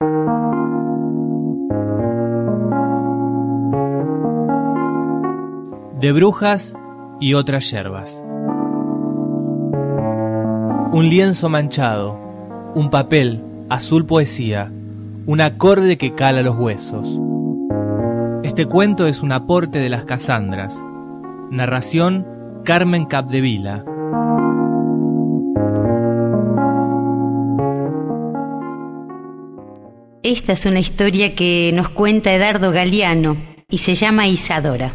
De brujas y otras yerbas. Un lienzo manchado, un papel, azul poesía, un acorde que cala los huesos. Este cuento es un aporte de las Casandras. Narración: Carmen Capdevila. Esta es una historia que nos cuenta Edardo Galeano y se llama Isadora.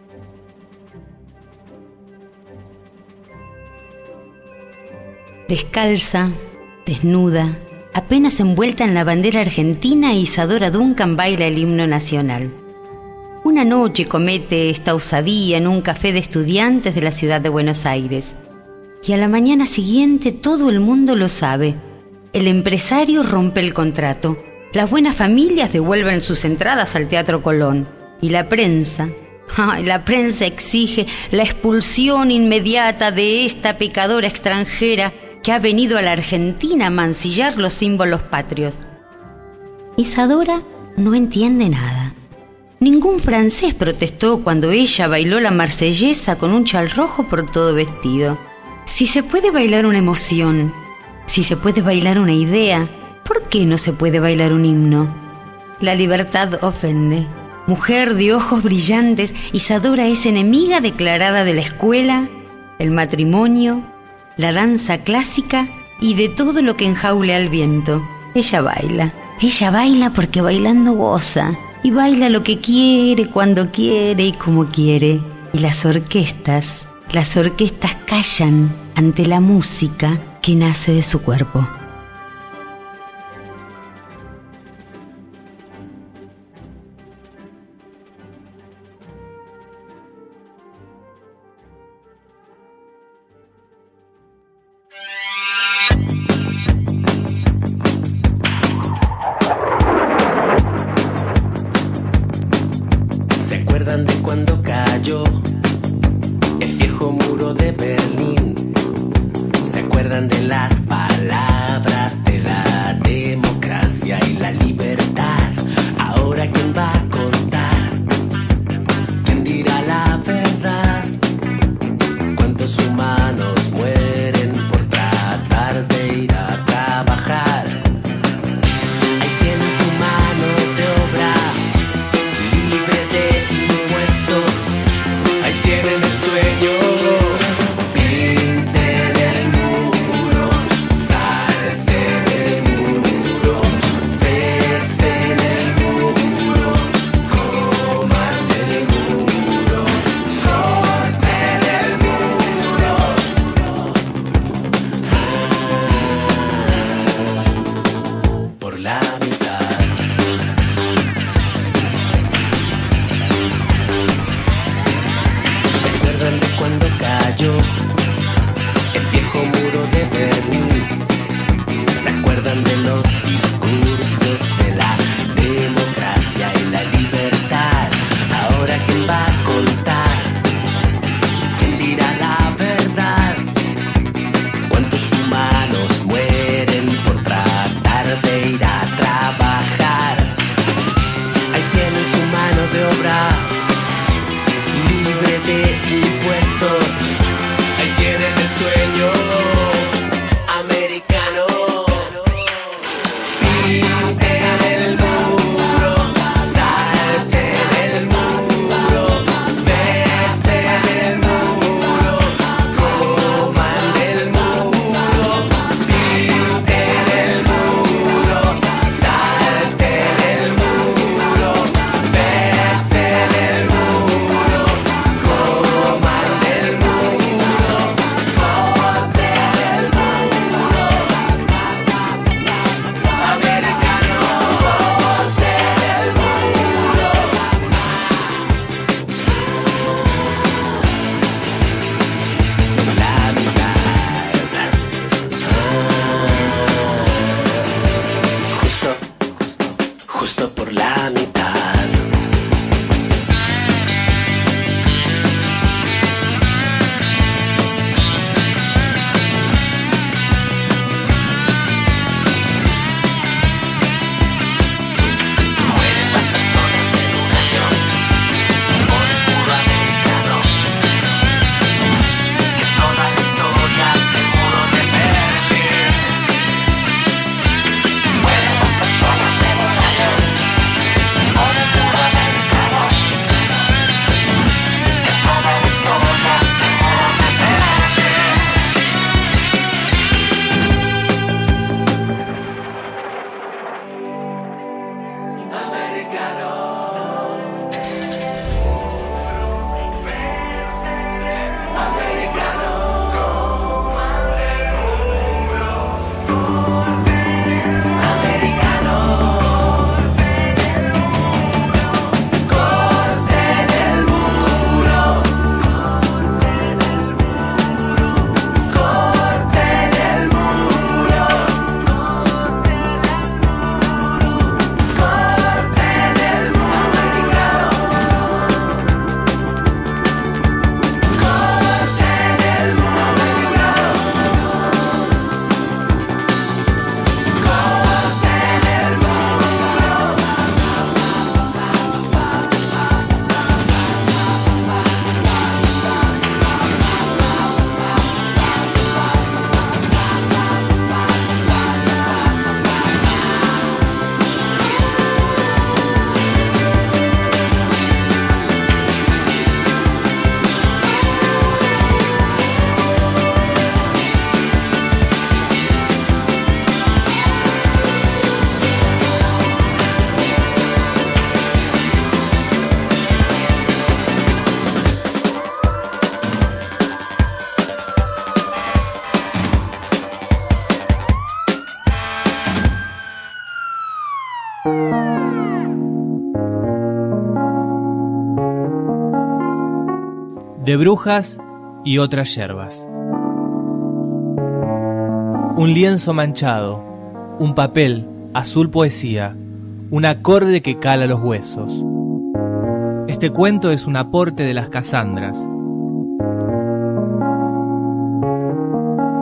Descalza, desnuda, apenas envuelta en la bandera argentina, Isadora Duncan baila el himno nacional. Una noche comete esta osadía en un café de estudiantes de la ciudad de Buenos Aires. Y a la mañana siguiente todo el mundo lo sabe. El empresario rompe el contrato. Las buenas familias devuelven sus entradas al Teatro Colón. Y la prensa exige la expulsión inmediata de esta pecadora extranjera que ha venido a la Argentina a mancillar los símbolos patrios. Isadora no entiende nada. Ningún francés protestó cuando ella bailó la marsellesa con un chal rojo por todo vestido. Si se puede bailar una emoción, si se puede bailar una idea, ¿por qué no se puede bailar un himno? La libertad ofende. Mujer de ojos brillantes, Isadora es enemiga declarada de la escuela, el matrimonio, la danza clásica y de todo lo que enjaule al viento. Ella baila porque bailando goza, y baila lo que quiere, cuando quiere y como quiere. Y las orquestas callan ante la música que nace de su cuerpo. De cuando cayó el viejo muro de Berlín. ¿Se acuerdan de las palabras de la democracia y la libertad? Ahora ¿quién va a contar? ¿Quién dirá la verdad? ¿Cuántos humanos mueren por tratar de ir a trabajar? Ahí tienen su mano de obra libre de tienen el sueño, pinten el muro, salten el muro, besen el muro, coman el muro, corten el muro. Por la mitad. De cuando cayó el viejo muro de Berlín. ¿Se acuerdan de los discursos de la democracia y la libertad? Ahora ¿quién va a contar? ¿Quién dirá la verdad? ¿Cuántos humanos mueren por tratar de ir a trabajar? de brujas y otras yerbas. Un lienzo manchado, un papel, azul poesía, un acorde que cala los huesos. Este cuento es un aporte de las Casandras.